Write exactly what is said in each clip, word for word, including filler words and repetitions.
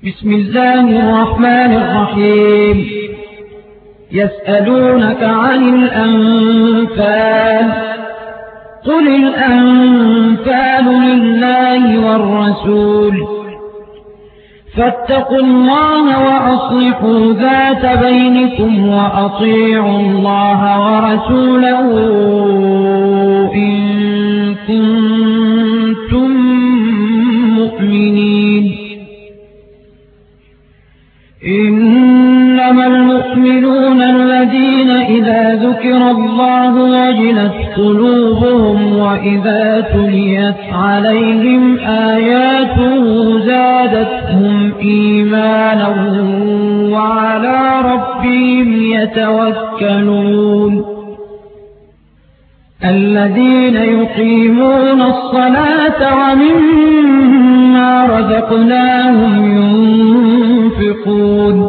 بسم الله الرحمن الرحيم. يسألونك عن الأنفال، قل الأنفال لله والرسول، فاتقوا الله وأصلحوا ذات بينكم وأطيعوا الله ورسوله إن كنتم مؤمنين. إنما المؤمنون الذين إذا ذكر الله وجلت قلوبهم وإذا تليت عليهم آياته زادتهم إيمانا وعلى ربهم يتوكلون. الذين يقيمون الصلاة ومما رزقناهم ينفقون،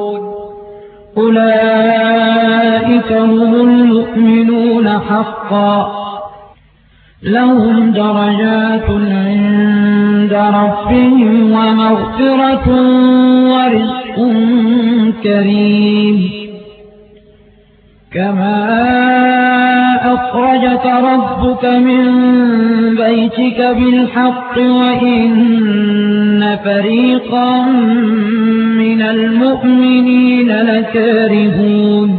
أولئك هم المؤمنون حقا، لهم درجات عند ربهم ومغفرة ورزق كريم. كما أخرجك ربك من بيتك بالحق وإن فريقا من المؤمنين لكارهون،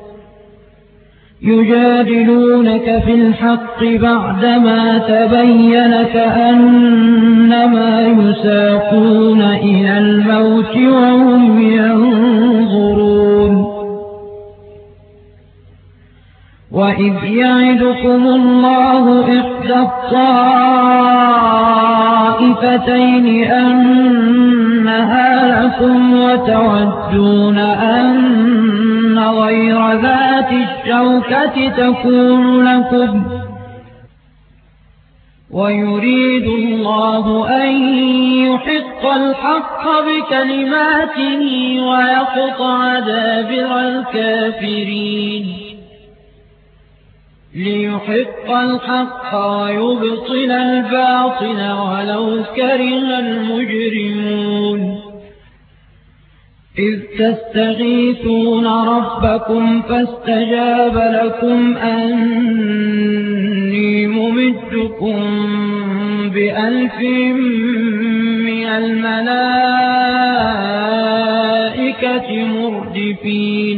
يجادلونك في الحق بعدما تبين كأنما يساقون إلى الموت وهم ينظرون. وإذ يعدكم الله إحدى الطائفتين أنها لكم وتودون أن غير ذات الشوكة تكون لكم، ويريد الله أن يحق الحق بكلماته ويقطع دابر الكافرين، ليحق الحق ويبطل الباطل ولو كره المجرمون. إذ تستغيثون ربكم فاستجاب لكم أني ممدكم بألف من الملائكة مردفين.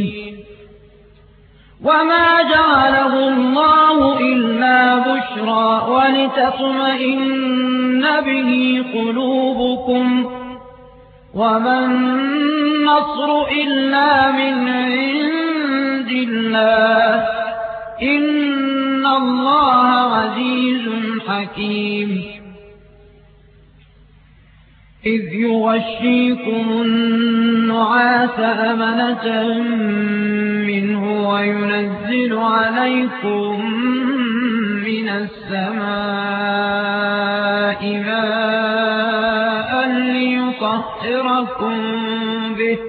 وما جعله الله إلا بشرى ولتطمئن به قلوبكم، وما النصر إلا من عند الله، إن الله عزيز حكيم. إذ يغشيكم النعاس أمنة منه وينزل عليكم من السماء ماء ليطهركم به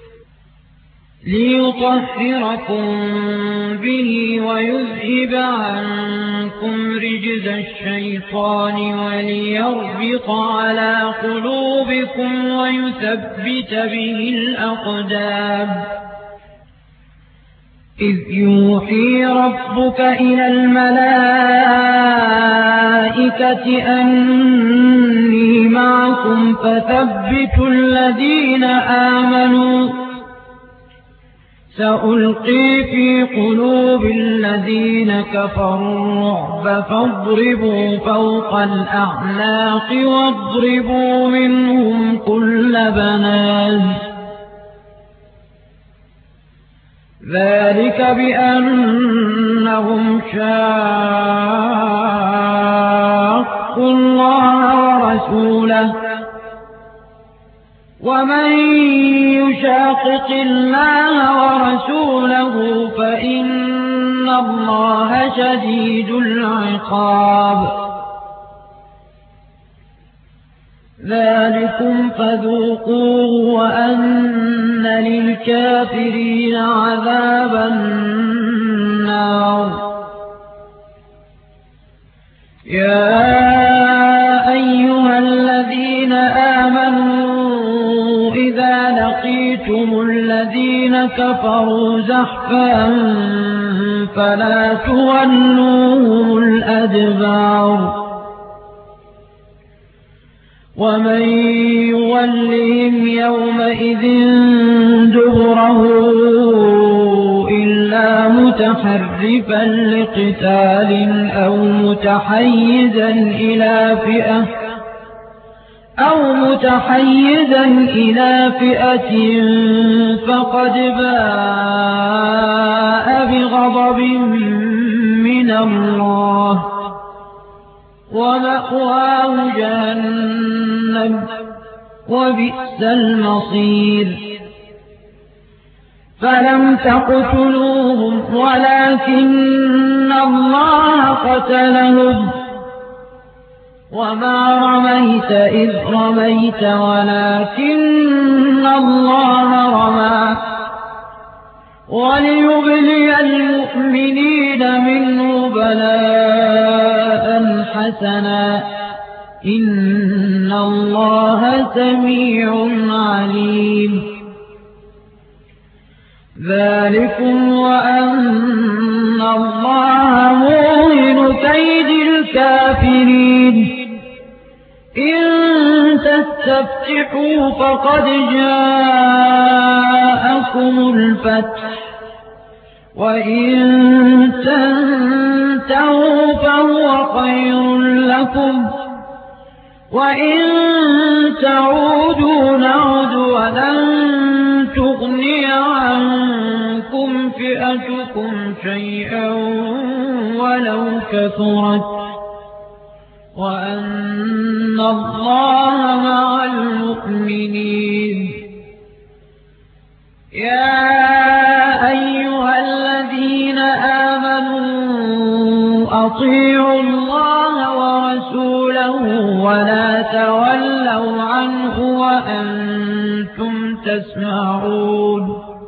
ليطهركم به ويذهب عنكم رجز الشيطان وليربط على قلوبكم ويثبت به الأقدام. إذ يوحي ربك إلى الملائكة أني معكم فثبتوا الذين آمنوا، سألقي في قلوب الذين كفروا الرعب فاضربوا فوق الأعناق واضربوا منهم كل بنان. ذلك بأنهم شاقوا الله ورسوله، ومن يشاقق الله ورسوله فإن الله شديد العقاب. ذلكم فذوقوه وأن للكافرين عذاب النار. يا أيها الذين آمنوا إذا لَقِيتُمُ الَّذِينَ كَفَرُوا زَحْفًا فَلَا تُوَلُّوهُمُ الْأَدْبَارَ وَمَن يُوَلِّهِمْ يَوْمَئِذٍ دُبُرَهُ إِلَّا مُتَحَرِّفًا لِّقِتَالٍ أَوْ مُتَحَيِّزًا إِلَىٰ فِئَةٍ أَوْ مُتَحَيِّزًا إِلَىٰ فِئَةٍ فَقَدْ بَاءَ بِغَضَبٍ مِّنَ اللَّهِ وَمَأْوَاهُ جَهَنَّمُ ۖ وَبِئْسَ الْمَصِيرُ فَلَمْ تَقْتُلُوهُمْ وَلَٰكِنَّ اللَّهَ قَتَلَهُمْ وَمَا رَمَيْتَ إِذْ رَمَيْتَ وَلَٰكِنَّ اللَّهَ رَمَىٰ وَلِيُبْلِيَ الْمُؤْمِنِينَ مِنْهُ بَلَاءً حَسَنًا ۚ إِنَّ اللَّهَ سَمِيعٌ عَلِيمٌ ذَٰلِكُمْ وَأَنَّ اللَّهَ مُوهِنُ كَيْدِ الْكَافِرِينَ إِن تَسْتَفْتِحُوا فَقَدْ جَاءَكُمُ الْفَتْحُ وَإِن تَنتَهُوا فَهُوَ خَيْرٌ لَّكُمْ وَإِن تعودوا نعد وَلَن تُغْنِيَ عَنكُمْ فِئَتُكُمْ شَيْئًا وَلَوْ كَثُرَتْ وَأَنَّ اللَّهَ مَعَ الْمُؤْمِنِينَ يَا أَيُّهَا الَّذِينَ آمَنُوا أَطِيعُوا اللَّهَ وَرَسُولَهُ وَلَا تَوَلَّوْا عَنْهُ وَأَنتُمْ تَسْمَعُونَ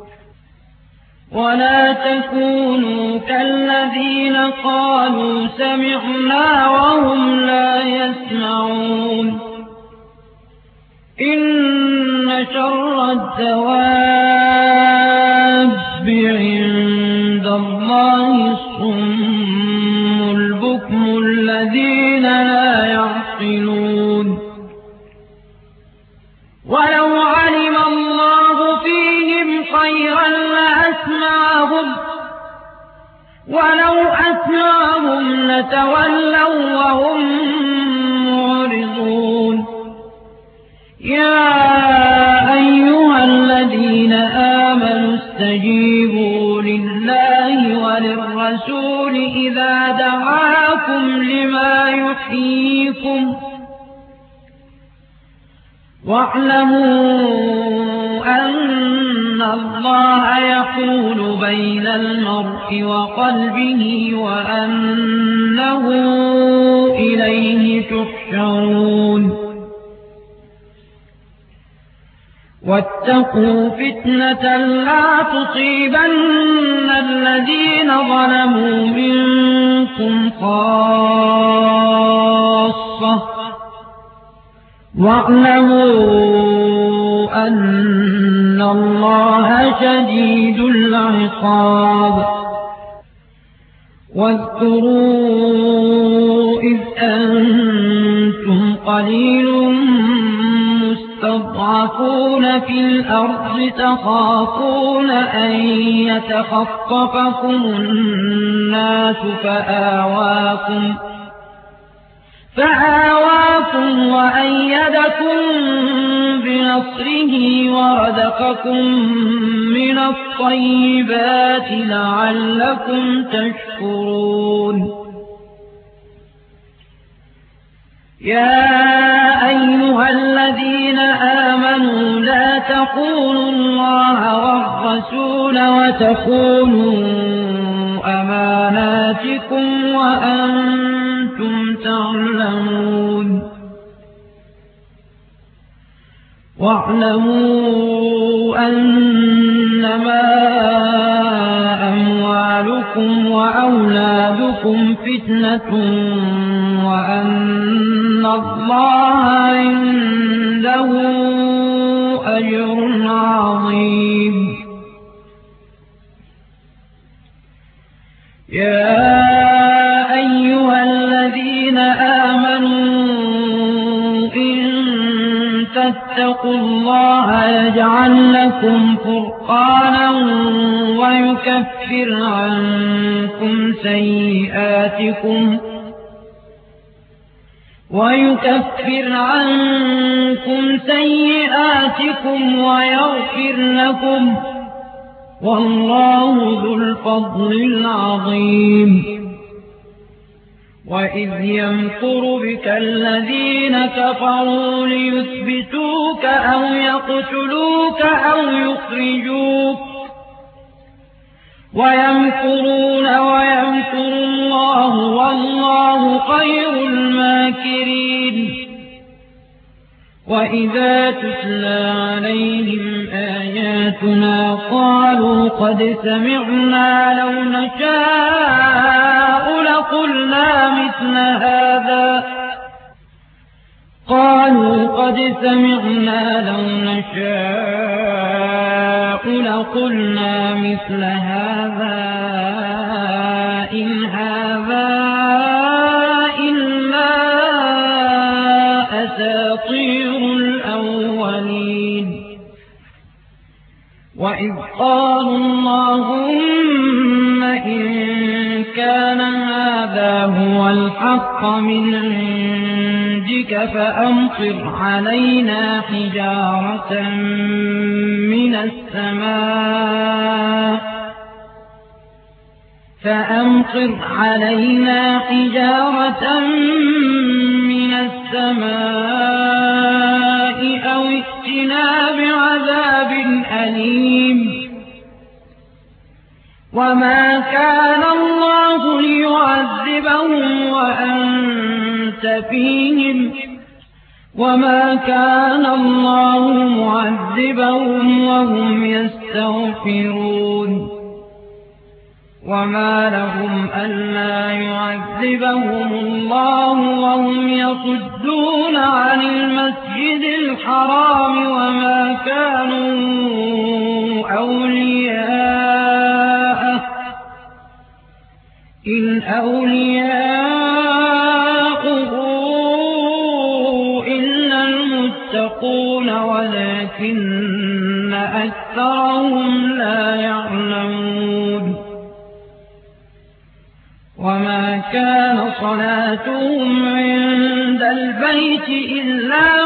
وَلَا تَكُونُوا كَالَّذِينَ قَالُوا سَمِعْنَا وَهُمْ لَا يَسْمَعُونَ إِنَّ شَرَّ الدَّوَابِّ عِندَ اللَّهِ الصُّمُّ الْبُكْمُ الَّذِينَ لَا يَعْقِلُونَ وَلَوْ عَلِمَ اللَّهُ فِيهِمْ خَيْرًا لَّأَسْمَعَهُمْ وَلَوْ أَسْمَعَهُمْ لَتَوَلَّوا وَّهُم مُّعْرِضُونَ يَا أَيُّهَا الَّذِينَ آمَنُوا اسْتَجِيبُوا لِلَّهِ وَلِلرَّسُولِ إِذَا دَعَاكُمْ لِمَا يُحْيِيكُمْ وَاعْلَمُوا أَنَّ اللَّهَ يَحُولُ بَيْنَ الْمَرْءِ وَقَلْبِهِ وَأَنَّهُ إِلَيْهِ تُحْشَرُونَ وَاتَّقُوا فِتْنَةً لَّا تُصِيبَنَّ الَّذِينَ ظَلَمُوا مِنكُمْ خَاصَّةً وَاعْلَمُوا أَنَّ اللَّهَ شَدِيدُ الْعِقَابِ وَاذْكُرُوا إِذْ أَنتُمْ قَلِيلٌ مُّسْتَضْعَفُونَ فِي الْأَرْضِ تَخَافُونَ أَن يَتَخَطَّفَكُمُ النَّاسُ فَآوَاكُمْ فَآوَاكُمْ وَأَيَّدَكُم بِنَصْرِهِ وَرَزَقَكُم مِّنَ الطَّيِّبَاتِ لَعَلَّكُمْ تَشْكُرُونَ يَا أَيُّهَا الَّذِينَ آمَنُوا لَا تَخُونُوا اللَّهَ وَالرَّسُولَ وَتَخُونُوا أَمَانَاتِكُمْ وَأَنتُمْ تَعْلَمُونَ وَاعْلَمُوا أَنَّمَا أَمْوَالُكُمْ وَأَوْلَادُكُمْ فِتْنَةٌ وَأَنَّ اللَّهَ عِندَهُ أجر عظيم. يا أيها الذين آمنوا إن تتقوا الله يجعل لكم فرقانا ويكفر عنكم سيئاتكم ويكفر عنكم سيئاتكم ويغفر لكم، والله ذو الفضل العظيم. وإذ يمكر بك الذين كفروا ليثبتوك أو يقتلوك أو يخرجوك، ويمكرون ويمكر الله والله خير الماكرين. وإذا تتلى عليهم آياتنا قالوا قد سمعنا لو نشاء لقلنا مثل هذا قالوا قد سمعنا لو نشاء لقلنا مثل هذا إن هذا إلا أساطير الأولين. وإذ قالوا اللهم إن كان هذا هو الحق من عندك فأمطر علينا حجارة من السماء فأمطر علينا حجارة من السماء أو ائتنا بعذاب أليم. وما كان الله ليعذبهم وأنت فيهم وما كان الله معذبهم وهم يستغفرون. وما لهم ألا يعذبهم الله وهم يصدون عن المسجد الحرام وما كانوا أولياءه إن أولياؤه إلا المتقون ولكن أكثرهم لا يعلمون. وما كان صلاتهم عند البيت إلا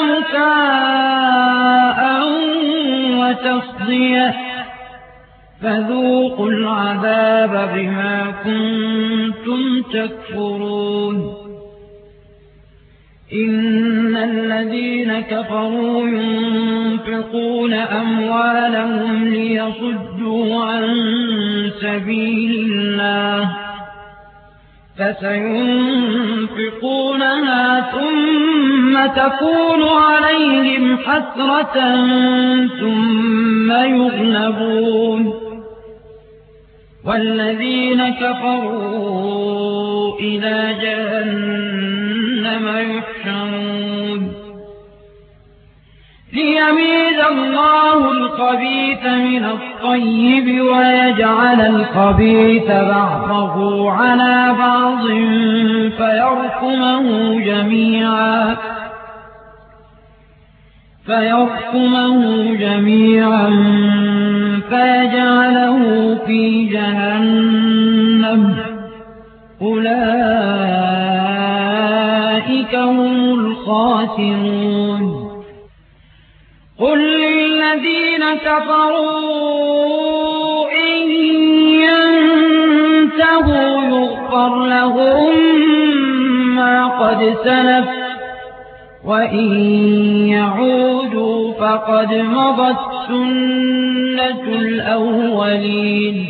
مكاء وتصدية فذوقوا العذاب بما كنتم تكفرون. إن الذين كفروا ينفقون أموالهم ليصدوا عن سبيل الله فسينفقونها ثم تكون عليهم حسرة ثم يغلبون والذين كفروا إلى جهنم يحشرون ليميز الله الخبيث من الطيب ويجعل الخبيث بعضه على بعض فيركمه جميعا فيركمه جميعا فيجعله في جهنم أولئك هم الخاسرون. قل للذين كفروا إن ينتهوا يغفر لهم ما قد سلف وإن يعودوا فقد مضت سنة الأولين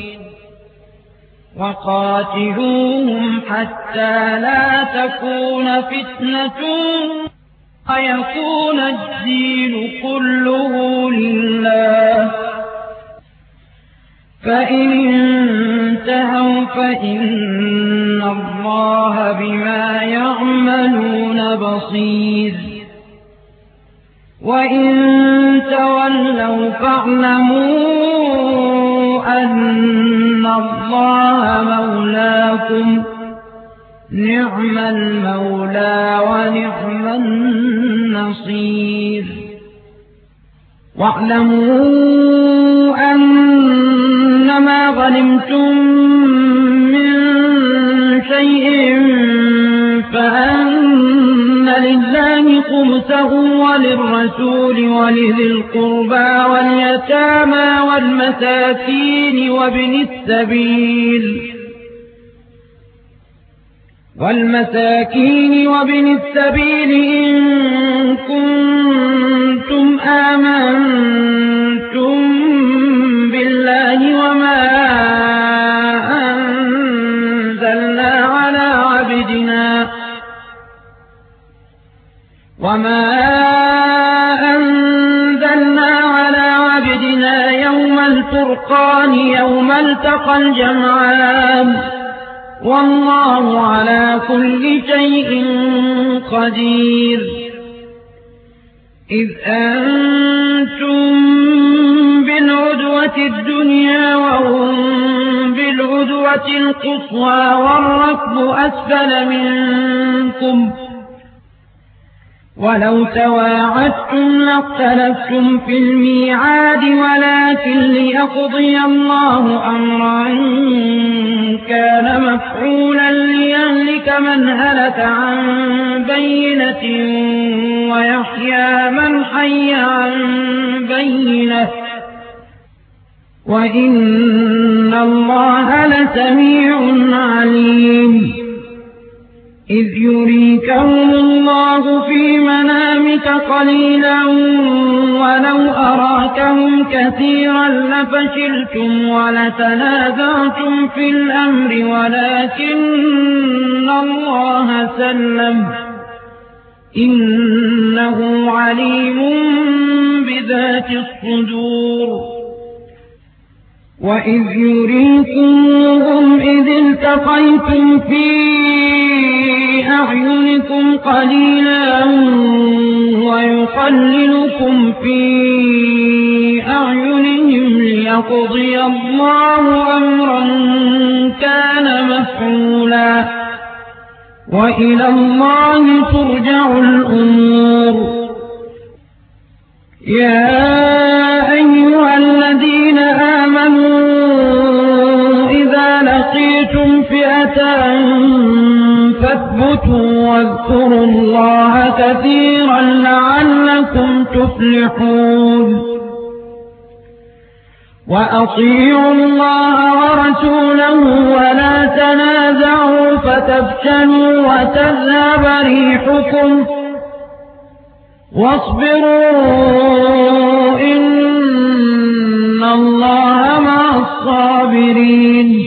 وقاتلوهم حتى لا تكون فتنة ويكون الدين كله لله فإن انتهوا فإن الله بما يعملون بصير وإن تولوا فاعلموا أن الله مولاكم نعم المولى ونعم النصير واعلموا أنما غنمتم من شيء فأن لله خمسه وللرسول ولذي القربى واليتامى والمساكين وابن السبيل والمساكين وابن السبيل إن كنتم آمنتم بالله وما أنزلنا على عبدنا وما أنزلنا على عبدنا يوم الفرقان يوم التقى الجمعان والله على كل شيء قدير إذ أنتم بالعدوة الدنيا وهم بالعدوة القصوى والركب أسفل منكم ولو تواعدتم لاختلفتم في الميعاد ولكن ليقضي الله أمرا كان مفعولا ليهلك من هلك عن بينة ويحيى من حي عن بينة وإن الله لسميع عليم إذ يريكهم الله في منامك قليلا ولو أراكهم كثيرا لفشلتم ولتنازعتم في الأمر ولكن الله سلم إنه عليم بذات الصدور وإذ يريكمهم إذ التقيتم في أعينكم قليلا ويقللكم في أعينهم ليقضي الله أمرا كان مفعولا وإلى الله ترجع الأمور يا أيها الذين آمنوا إذا لقيتم فئة فاثبتوا واذكروا الله كثيرا لعلكم تفلحون وأطيعوا الله ورسوله ولا تنازعوا فتفشلوا وتذهب ريحكم واصبروا إن الله مع الصابرين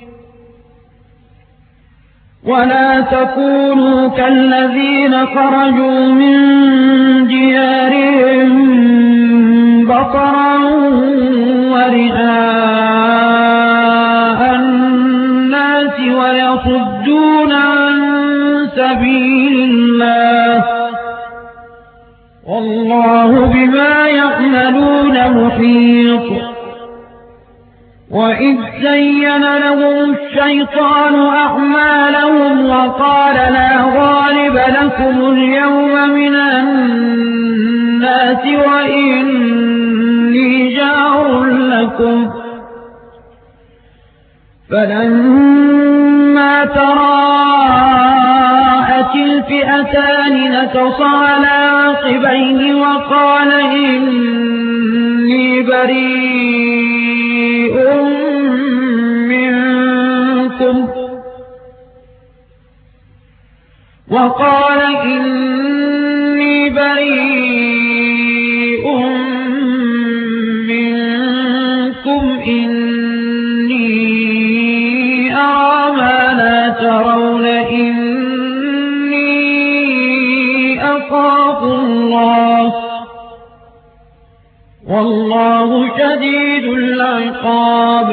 ولا تكونوا كالذين خرجوا من ديارهم بطرا ورئاء الناس ويصدون عن سبيل الله والله بما يعملون محيط وإذ زين لهم الشيطان أعمالهم وقال لا غالب لكم اليوم من الناس وإني جار لكم فلما تراءت الفئتان نكص على عقبيه وقال إني بريء منكم وقال إني بريء منكم إني أرى ما لا ترون إني أخاف الله والله شديد العقاب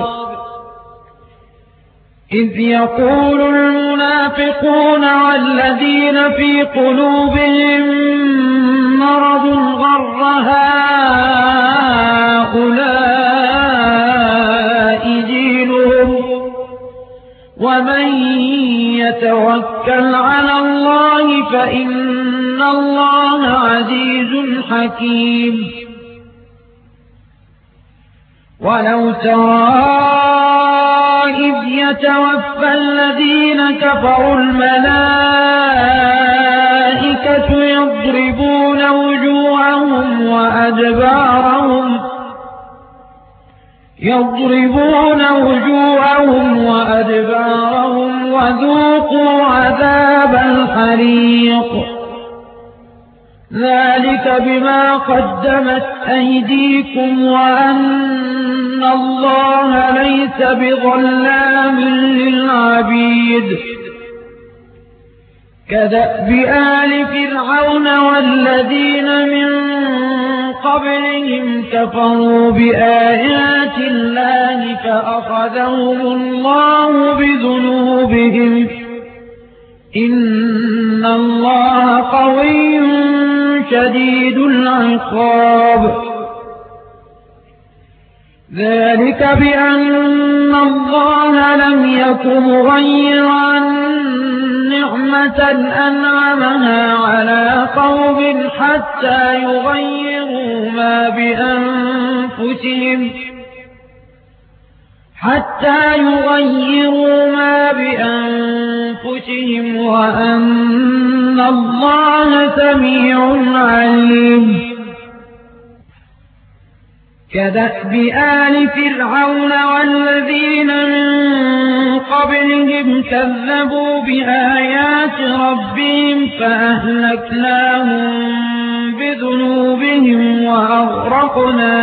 إذ يقول المنافقون والذين في قلوبهم مرض غر هؤلاء فإن الله عزيز حكيم ولو ترى إذ يتوفى الذين كفروا الملائكة يضربون وجوههم وأدبارهم يضربون وجوههم وأدبارهم وذوقوا عذاب الحريق ذلك بما قدمت أيديكم وأن الله ليس بظلام للعبيد كدأب آل فرعون والذين من قبلهم كفروا بآيات الله فأخذهم الله بذنوبهم إن الله قوي شديد العقاب ذلك بأن الله لم يك مغيرا نعمة أنعمها على قوم حتى يغيروا ما بأنفسهم حتى يغيروا ما بأنفسهم وأن الله سميع عليم كدأب آل فرعون والذين من قبلهم كذبوا بآيات ربهم فأهلكناهم بذنوبهم وأغرقنا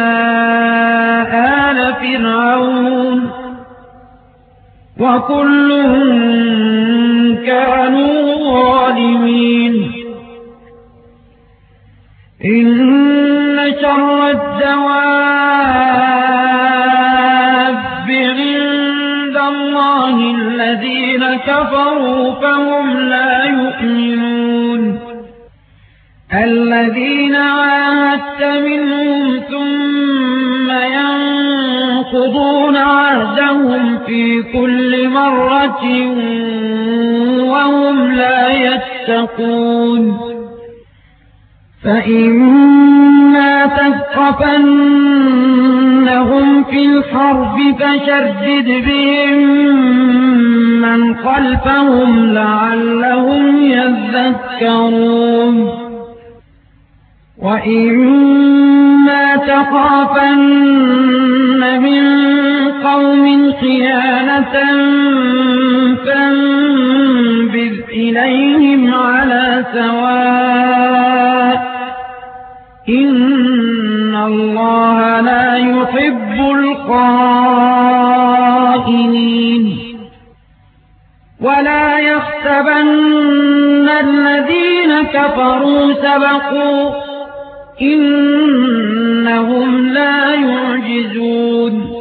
آل فرعون وكلهم كانوا ظالمين إن شر الدواب عند الله الذين كفروا فهم لا يؤمنون الذين عاهدت منهم ثم ينقضون عهدهم في كل مرة وهم لا يتقون فإما تثقفنهم في الحرب فشدد بهم من خلفهم لعلهم يذكرون وإما تخافن من قوم خيانة فانبذ إليهم على سواء إن الله لا يحب الخائنين ولا يحسبن الذين كفروا سبقوا إنهم لا يعجزون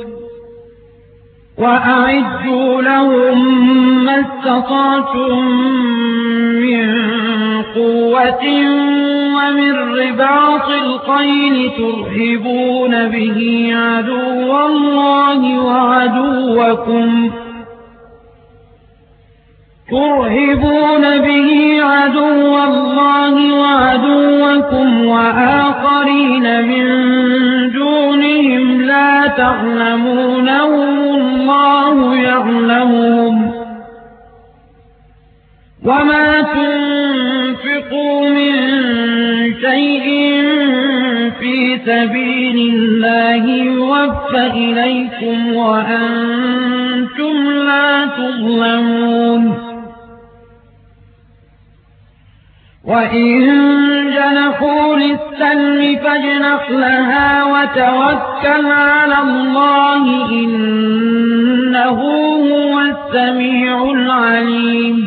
وأعدوا لهم ما استطعتم من قوة ومن رباط الخيل ترهبون به عدو الله وعدوكم ترهبون به عدو الله وعدوكم وآخرين من دونهم لا تعلمونهم الله يعلمهم وما تنفقوا من شيء في سبيل الله يوفى إليكم وأنتم لا تظلمون وإن جنحوا للسلم فاجنح لها وتوكل على الله إنه هو السميع العليم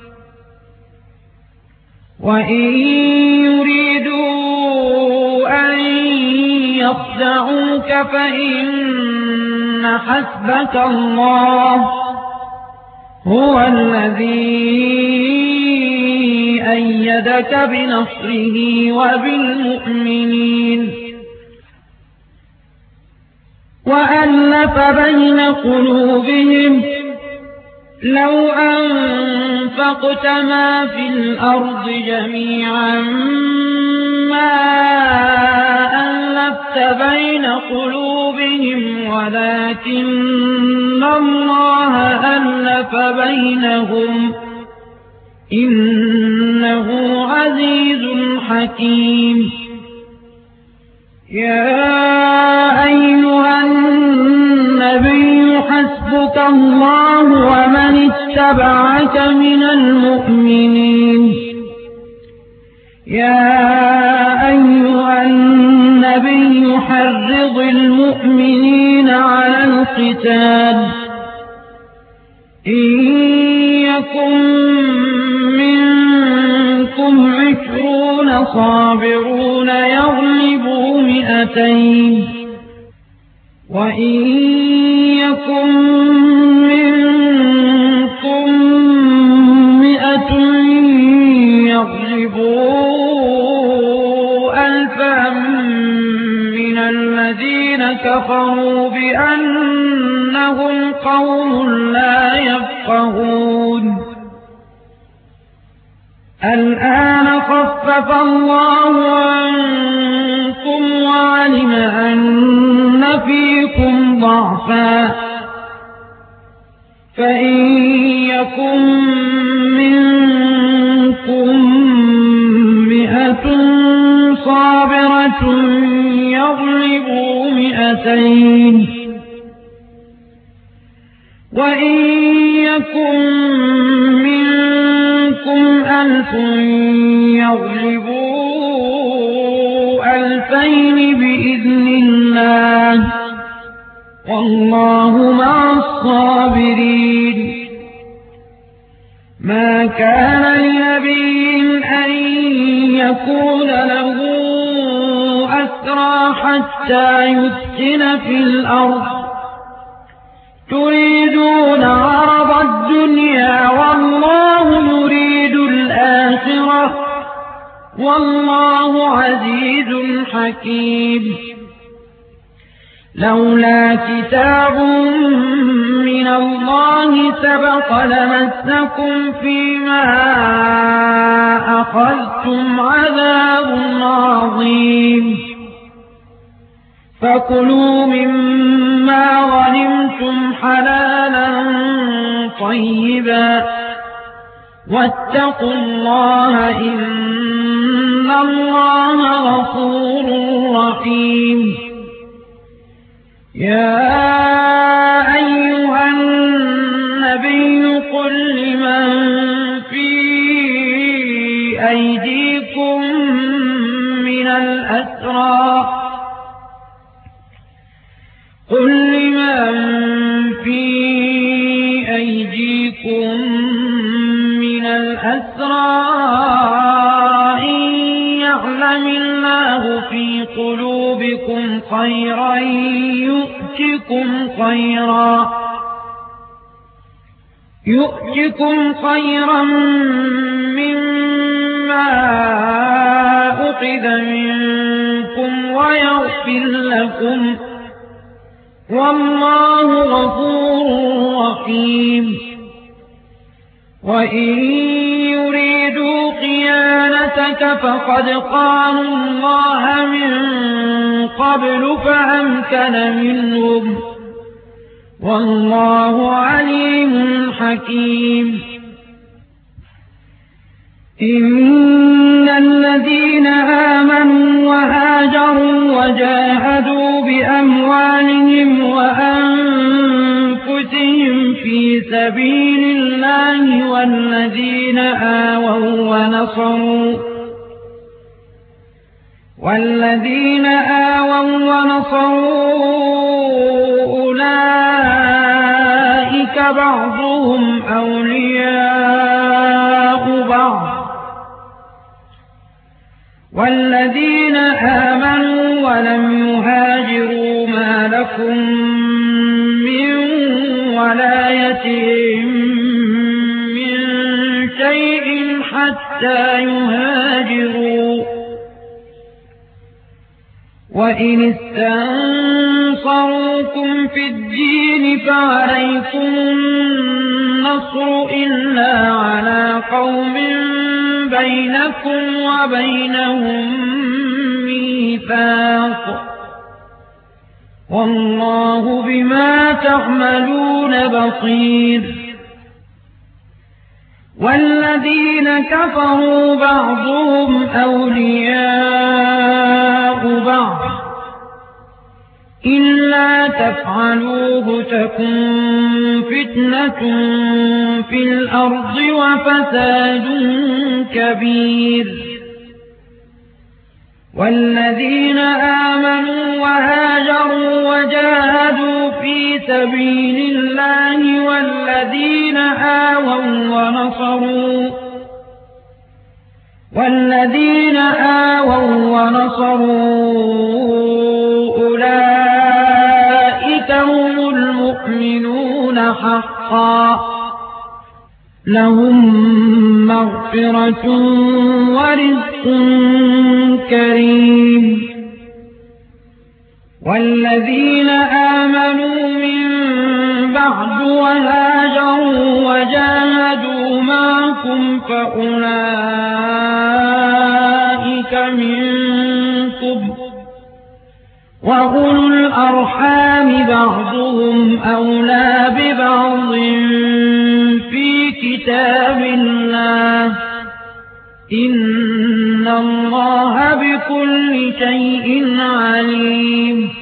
وإن يريدوا أن يخدعوك فإن حسبك الله هو الذي أيدك بنصره وبالمؤمنين وألف بين قلوبهم لو أنفقت ما في الأرض جميعا ما ألفت بين قلوبهم ولكن الله ألف بينهم إنه عزيز حكيم. يا أيها النبي حسبك الله ومن اتبعك من المؤمنين. يا أيها النبي حرض المؤمنين على القتال إن يكن منكم عشرون صابرون يغلبوا مئتين وإن يكن منكم مئة يغلبوا ألفا من الذين كفروا بأنهم قوم لا يفقهون. الآن خفف الله عنكم وعلم أن فيكم ضعفا فإن يكن منكم مئة صابرة يغلبوا مئتين وإن يكن منكم ألف يغلبوا ألفين بإذن الله والله مع الصابرين. ما كان لنبي أن يكون له أسرى حتى يسكن في الأرض تريدون عرض الدنيا والله يريد الآخرة والله عزيز حكيم. لولا كتاب من الله سبق لمسكم فيما أخذتم عذاب عظيم. فكلوا مما غنمتم حلالا طيبا واتقوا الله إن الله غفور رحيم. يا أيها النبي قل لمن في أيديكم من الأسرى قل لمن في أيديكم من الأسرى إن يعلم الله في قلوبكم خيرا يؤتكم خيرا يؤتكم خيرا مما أخذ منكم ويغفر لكم والله غفور رحيم. وإن يريدوا خيانتك فقد خانوا الله من قبل فأمكن منهم والله عليم حكيم. إن الذين آمنوا وهاجروا وجاهدوا بأموالهم وأنفسهم في سبيل الله والذين آووا ونصروا والذين آووا ونصروا أولئك بعضهم أولياء بعض والذين آمنوا ولم يهاجروا ما لكم من ولايتهم من شيء حتى يهاجروا. وإن استنصروكم في الدين فعليكم النصر إلا على قوم بينكم وبينهم ميثاق والله بما تعملون بصير والذين كفروا بعضهم أولياء بعض إلا تفعلوه تكن فتنة في الأرض وفساد كبير والذين آمنوا وهاجروا وجاهدوا في سبيل الله والذين آووا ونصروا والذين آووا ونصروا أولئك هم المؤمنون حقا لهم مغفرة ورزق كريم والذين آمنوا من بعد وهاجروا وجاهدوا معكم فأولئك منكم وأولو الأرحام بعضهم أولى ببعض في كتاب الله إن الله بكل شيء عليم